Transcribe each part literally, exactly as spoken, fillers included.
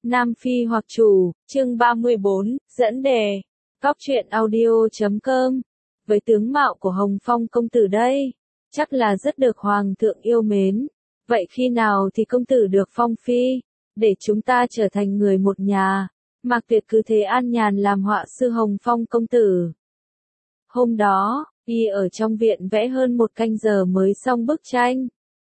Nam Phi hoặc chủ, chương ba mươi bốn, dẫn đề. Góc truyện audio chấm com. Với tướng mạo của Hồng Phong công tử đây, chắc là rất được hoàng thượng yêu mến. Vậy khi nào thì công tử được phong phi, để chúng ta trở thành người một nhà? Mạc Tuyệt cứ thế an nhàn làm họa sư Hồng Phong công tử. Hôm đó, y ở trong viện vẽ hơn một canh giờ mới xong bức tranh.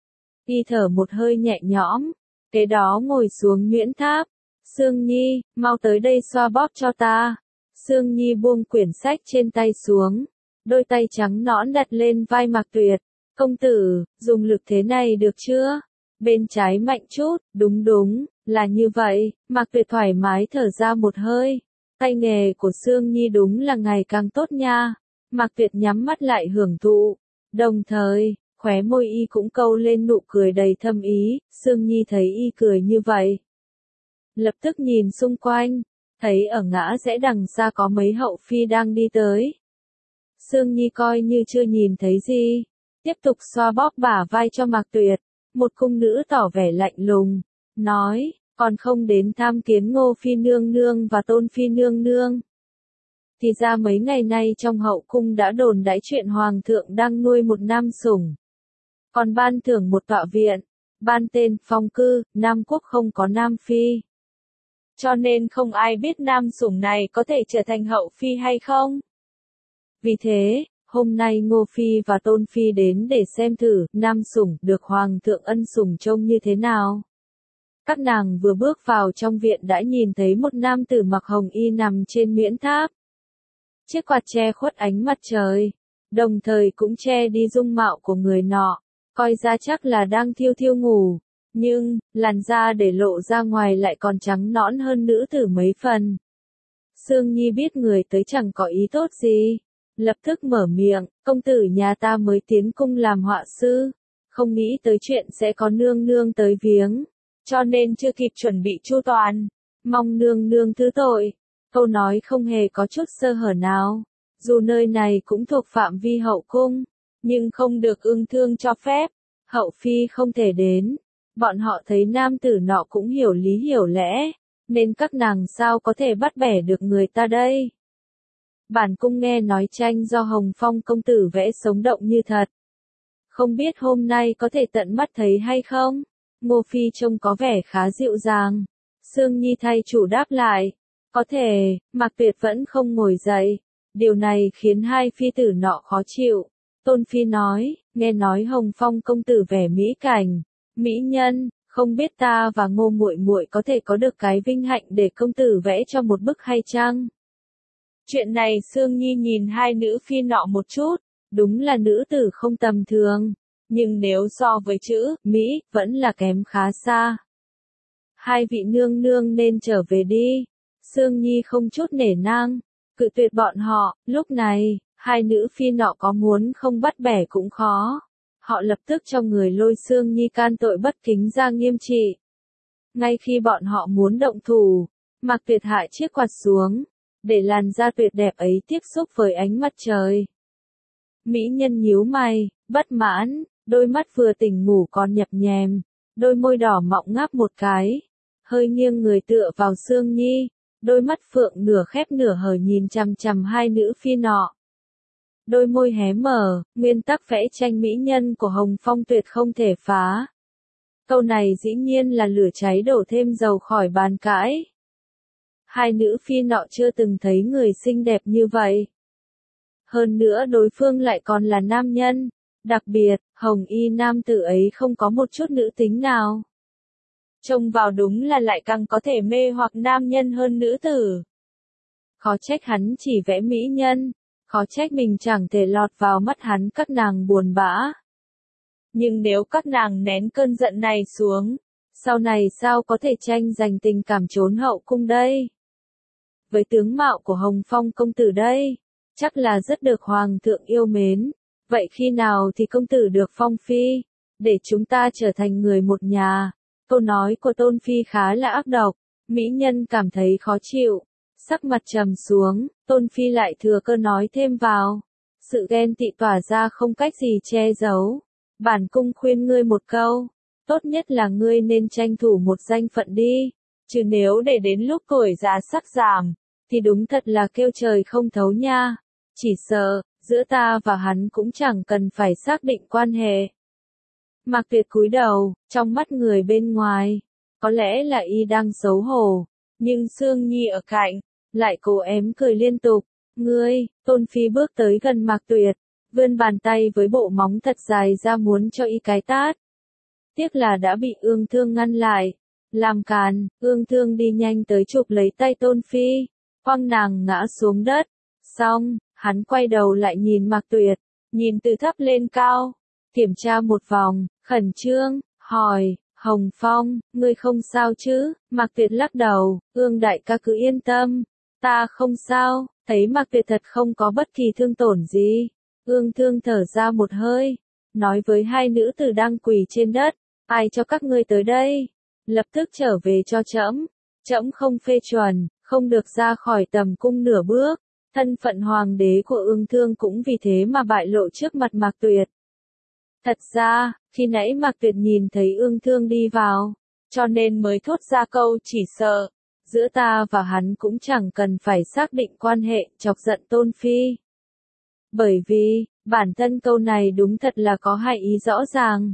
Y thở một hơi nhẹ nhõm, kế đó ngồi xuống nhuyễn tháp. Sương Nhi, mau tới đây xoa bóp cho ta. Sương Nhi buông quyển sách trên tay xuống, đôi tay trắng nõn đặt lên vai Mạc Tuyệt. Công tử, dùng lực thế này được chưa? Bên trái mạnh chút, đúng đúng, là như vậy. Mạc Tuyệt thoải mái thở ra một hơi. Tay nghề của Sương Nhi đúng là ngày càng tốt nha. Mạc Tuyệt nhắm mắt lại hưởng thụ. Đồng thời, khóe môi y cũng câu lên nụ cười đầy thâm ý. Sương Nhi thấy y cười như vậy, lập tức nhìn xung quanh, thấy ở ngã rẽ đằng xa có mấy hậu phi đang đi tới. Sương Nhi coi như chưa nhìn thấy gì, tiếp tục xoa bóp bả vai cho Mạc Tuyệt. Một cung nữ tỏ vẻ lạnh lùng, nói, còn không đến tham kiến Ngô Phi nương nương và Tôn Phi nương nương. Thì ra mấy ngày nay trong hậu cung đã đồn đãi chuyện hoàng thượng đang nuôi một nam sủng, còn ban thưởng một tọa viện, ban tên Phong Cư. Nam quốc không có nam phi, cho nên không ai biết nam sủng này có thể trở thành hậu phi hay không. Vì thế, hôm nay Ngô Phi và Tôn Phi đến để xem thử nam sủng được hoàng thượng ân sủng trông như thế nào. Các nàng vừa bước vào trong viện đã nhìn thấy một nam tử mặc hồng y nằm trên nhuyễn tháp. Chiếc quạt che khuất ánh mặt trời, đồng thời cũng che đi dung mạo của người nọ, coi ra chắc là đang thiêu thiêu ngủ. Nhưng, làn da để lộ ra ngoài lại còn trắng nõn hơn nữ tử mấy phần. Sương Nhi biết người tới chẳng có ý tốt gì, lập tức mở miệng, công tử nhà ta mới tiến cung làm họa sư, không nghĩ tới chuyện sẽ có nương nương tới viếng, cho nên chưa kịp chuẩn bị chu toàn, mong nương nương thứ tội. Câu nói không hề có chút sơ hở nào, dù nơi này cũng thuộc phạm vi hậu cung, nhưng không được ưng thương cho phép, hậu phi không thể đến. Bọn họ thấy nam tử nọ cũng hiểu lý hiểu lẽ, nên các nàng sao có thể bắt bẻ được người ta đây. Bản cung nghe nói tranh do Hồng Phong công tử vẽ sống động như thật, không biết hôm nay có thể tận mắt thấy hay không? Ngô Phi trông có vẻ khá dịu dàng. Sương Nhi thay chủ đáp lại, có thể. Mạc Tuyệt vẫn không ngồi dậy, điều này khiến hai phi tử nọ khó chịu. Tôn Phi nói, nghe nói Hồng Phong công tử vẻ mỹ cảnh, mỹ nhân, không biết ta và Ngô muội muội có thể có được cái vinh hạnh để công tử vẽ cho một bức hay chăng? Chuyện này Sương Nhi nhìn hai nữ phi nọ một chút, đúng là nữ tử không tầm thường, nhưng nếu so với chữ mỹ, vẫn là kém khá xa. Hai vị nương nương nên trở về đi. Sương Nhi không chút nể nang, cự tuyệt bọn họ. Lúc này, hai nữ phi nọ có muốn không bắt bẻ cũng khó. Họ lập tức cho người lôi Sương Nhi can tội bất kính ra nghiêm trị. Ngay khi bọn họ muốn động thủ, Mạc Tuyệt hạ chiếc quạt xuống, để làn da tuyệt đẹp ấy tiếp xúc với ánh mặt trời. Mỹ nhân nhíu mày, bất mãn, đôi mắt vừa tỉnh ngủ còn nhập nhèm, đôi môi đỏ mọng ngáp một cái, hơi nghiêng người tựa vào Sương Nhi, đôi mắt phượng nửa khép nửa hờ nhìn chằm chằm hai nữ phi nọ. Đôi môi hé mở, nguyên tắc vẽ tranh mỹ nhân của Hồng Phong tuyệt không thể phá. Câu này dĩ nhiên là lửa cháy đổ thêm dầu khỏi bàn cãi. Hai nữ phi nọ chưa từng thấy người xinh đẹp như vậy. Hơn nữa đối phương lại còn là nam nhân, đặc biệt, hồng y nam tử ấy không có một chút nữ tính nào. Trông vào đúng là lại càng có thể mê hoặc nam nhân hơn nữ tử. Khó trách hắn chỉ vẽ mỹ nhân, khó trách mình chẳng thể lọt vào mắt hắn. Các nàng buồn bã. Nhưng nếu các nàng nén cơn giận này xuống, sau này sao có thể tranh giành tình cảm trốn hậu cung đây? Với tướng mạo của Hồng Phong công tử đây, chắc là rất được hoàng thượng yêu mến. Vậy khi nào thì công tử được phong phi, để chúng ta trở thành người một nhà? Câu nói của Tôn Phi khá là ác độc, mỹ nhân cảm thấy khó chịu, sắc mặt trầm xuống. Tôn Phi lại thừa cơ nói thêm vào, sự ghen tị tỏa ra không cách gì che giấu. Bản cung khuyên ngươi một câu, tốt nhất là ngươi nên tranh thủ một danh phận đi, chứ nếu để đến lúc tuổi già sắc giảm, thì đúng thật là kêu trời không thấu nha. Chỉ sợ, giữa ta và hắn cũng chẳng cần phải xác định quan hệ. Mạc Tuyệt cúi đầu, trong mắt người bên ngoài, có lẽ là y đang xấu hổ, nhưng Sương Nhi ở cạnh, lại cố ém cười liên tục. Ngươi, Tôn Phi bước tới gần Mạc Tuyệt, vươn bàn tay với bộ móng thật dài ra muốn cho y cái tát. Tiếc là đã bị Ương Thương ngăn lại. Làm càn, Ương Thương đi nhanh tới chụp lấy tay Tôn Phi, quăng nàng ngã xuống đất. Xong, hắn quay đầu lại nhìn Mạc Tuyệt, nhìn từ thấp lên cao, kiểm tra một vòng, khẩn trương, hỏi, Hồng Phong, ngươi không sao chứ? Mạc Tuyệt lắc đầu, Ương đại ca cứ yên tâm, ta không sao. Thấy Mạc Tuyệt thật không có bất kỳ thương tổn gì, Ương Thương thở ra một hơi, nói với hai nữ tử đang quỳ trên đất, ai cho các ngươi tới đây? Lập tức trở về cho trẫm. Trẫm không phê chuẩn, không được ra khỏi tầm cung nửa bước. Thân phận hoàng đế của Ương Thương cũng vì thế mà bại lộ trước mặt Mạc Tuyệt. Thật ra, khi nãy Mạc Tuyệt nhìn thấy Ương Thương đi vào, cho nên mới thốt ra câu chỉ sợ. Giữa ta và hắn cũng chẳng cần phải xác định quan hệ, chọc giận Tôn Phi. Bởi vì, bản thân câu này đúng thật là có hai ý rõ ràng.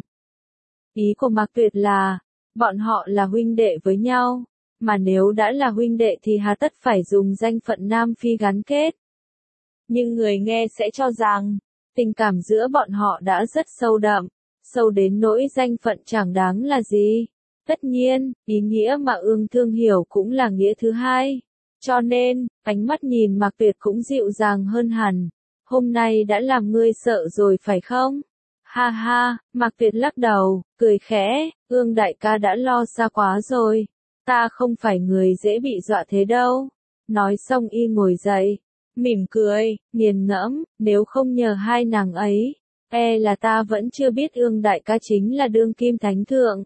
Ý của Mạc Tuyệt là, bọn họ là huynh đệ với nhau, mà nếu đã là huynh đệ thì hà tất phải dùng danh phận Nam Phi gắn kết. Nhưng người nghe sẽ cho rằng, tình cảm giữa bọn họ đã rất sâu đậm, sâu đến nỗi danh phận chẳng đáng là gì. Tất nhiên, ý nghĩa mà Ương Thương hiểu cũng là nghĩa thứ hai. Cho nên, ánh mắt nhìn Mạc Tuyệt cũng dịu dàng hơn hẳn. Hôm nay đã làm ngươi sợ rồi phải không? Ha ha, Mạc Tuyệt lắc đầu, cười khẽ, Ương đại ca đã lo xa quá rồi. Ta không phải người dễ bị dọa thế đâu. Nói xong y ngồi dậy, mỉm cười, nghiền ngẫm, nếu không nhờ hai nàng ấy, e là ta vẫn chưa biết Ương đại ca chính là đương kim thánh thượng.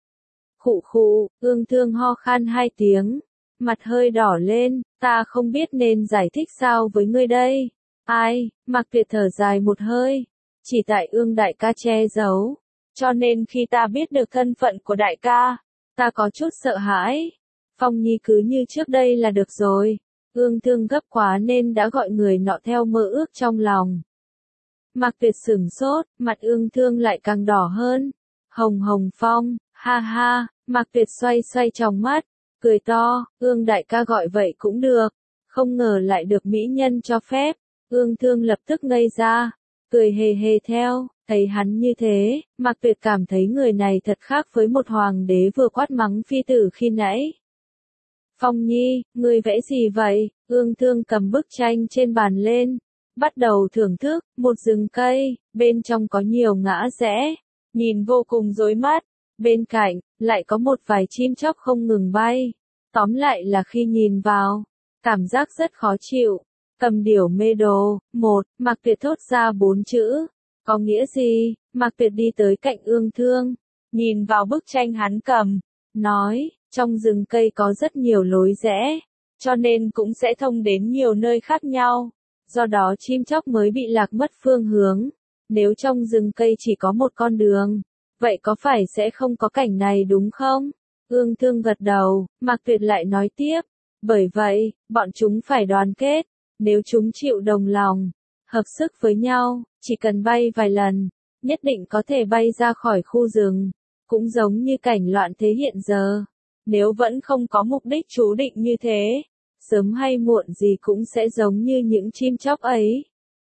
Khụ khụ, Ương Thương ho khan hai tiếng, mặt hơi đỏ lên, ta không biết nên giải thích sao với ngươi đây. Ai, Mạc Tuyệt thở dài một hơi, chỉ tại Ương đại ca che giấu, cho nên khi ta biết được thân phận của đại ca, ta có chút sợ hãi. Phong Nhi cứ như trước đây là được rồi. Ương Thương gấp quá nên đã gọi người nọ theo mơ ước trong lòng. Mạc Tuyệt sửng sốt, mặt Ương Thương lại càng đỏ hơn. Hồng Hồng Phong, ha ha, Mạc Tuyệt xoay xoay trong mắt, cười to, Ương đại ca gọi vậy cũng được. Không ngờ lại được mỹ nhân cho phép. Ương Thương lập tức ngây ra, cười hề hề theo, thấy hắn như thế, Mạc Tuyệt cảm thấy người này thật khác với một hoàng đế vừa quát mắng phi tử khi nãy. Phong Nhi, ngươi vẽ gì vậy? Ương Thương cầm bức tranh trên bàn lên, bắt đầu thưởng thức, một rừng cây, bên trong có nhiều ngã rẽ, nhìn vô cùng rối mắt, bên cạnh, lại có một vài chim chóc không ngừng bay. Tóm lại là khi nhìn vào, cảm giác rất khó chịu. Cầm điểu mê đồ, một, Mạc Tuyệt thốt ra bốn chữ. Có nghĩa gì? Mạc Tuyệt đi tới cạnh Ương Thương, nhìn vào bức tranh hắn cầm, nói, trong rừng cây có rất nhiều lối rẽ, cho nên cũng sẽ thông đến nhiều nơi khác nhau. Do đó chim chóc mới bị lạc mất phương hướng. Nếu trong rừng cây chỉ có một con đường, vậy có phải sẽ không có cảnh này đúng không? Ương Thương gật đầu, Mạc Tuyệt lại nói tiếp, bởi vậy, bọn chúng phải đoàn kết. Nếu chúng chịu đồng lòng, hợp sức với nhau, chỉ cần bay vài lần, nhất định có thể bay ra khỏi khu rừng. Cũng giống như cảnh loạn thế hiện giờ. Nếu vẫn không có mục đích chú định như thế, sớm hay muộn gì cũng sẽ giống như những chim chóc ấy.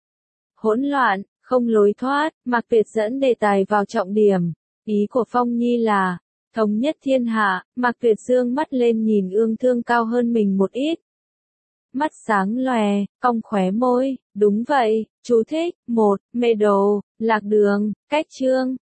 Hỗn loạn, không lối thoát, Mạc Tuyệt dẫn đề tài vào trọng điểm. Ý của Phong Nhi là, thống nhất thiên hạ. Mạc Tuyệt dương mắt lên nhìn Ương Thương cao hơn mình một ít. Mắt sáng lòe, cong khóe môi, đúng vậy, chú thích, một, mê đồ, lạc đường, cách chương,